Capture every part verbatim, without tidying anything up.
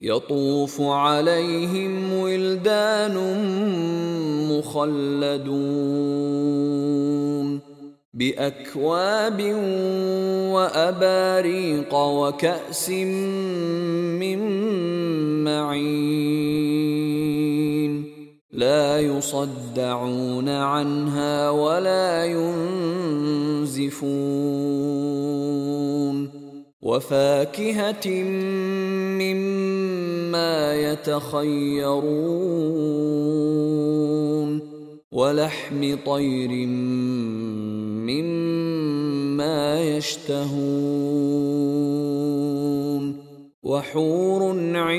يطوف عليهم ولدان مخلدون بأكواب وأباريق وكأس من معين لا يصدعون عنها ولا ينزفون وفاكهة مما يتخيرون ولحم طير مما يشتهون وحور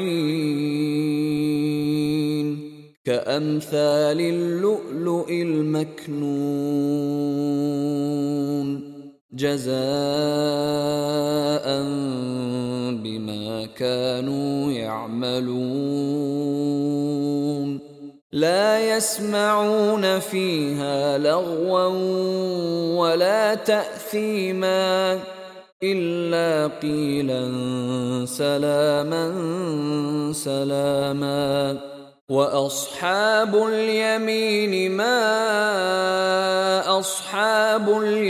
عين كأمثال اللؤلؤ المكنون جزاء بما كانوا يعملون لا يسمعون فيها لغوا ولا تأثيما إلا قيلا سلاما سلاما وأصحاب اليمين ما أصحاب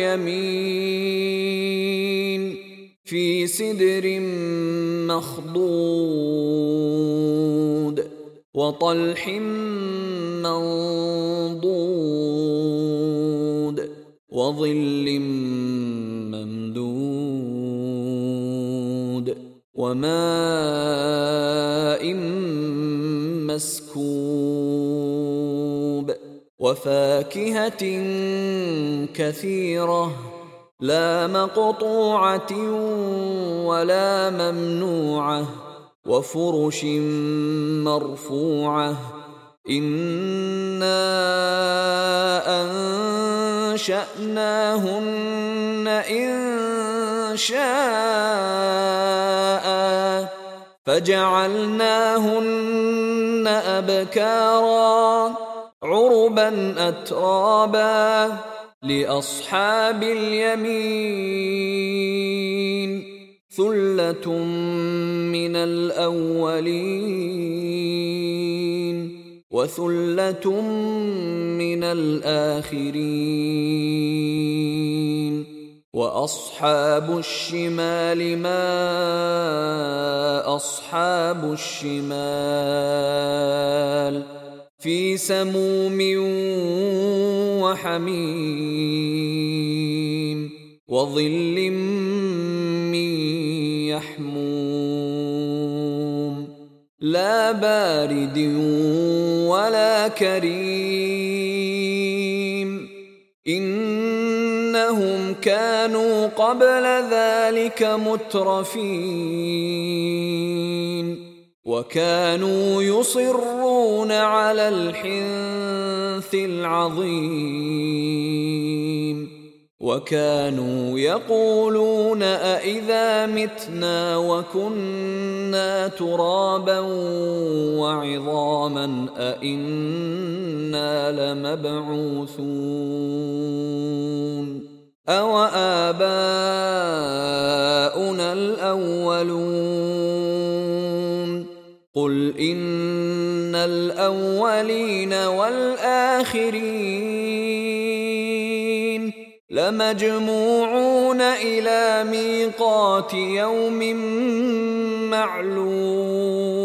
اليمين في سدر مخضود وطلح منضود وظل ممدود وماء مسكوب وفاكهة كثيرة لا مقطوعة ولا ممنوعة وفرش مرفوعة إنا أنشأناهن إن شاء فجعلناهن أبكارا عربا أترابا لأصحاب اليمين ثلة من الأولين وثلة من الآخرين وأصحاب الشمال ما أصحاب الشمال في سموم وحميم وظل من يحموم لا بارد ولا كريم إنهم كانوا قبل ذلك مترفين وكانوا يصرون على الحنث العظيم وكانوا يقولون أإذا متنا وكنا ترابا وعظاما أإنا لمبعوثون أو آباؤنا الأولون قل إن الأولين والآخرين لمجموعون إلى ميقات يوم معلوم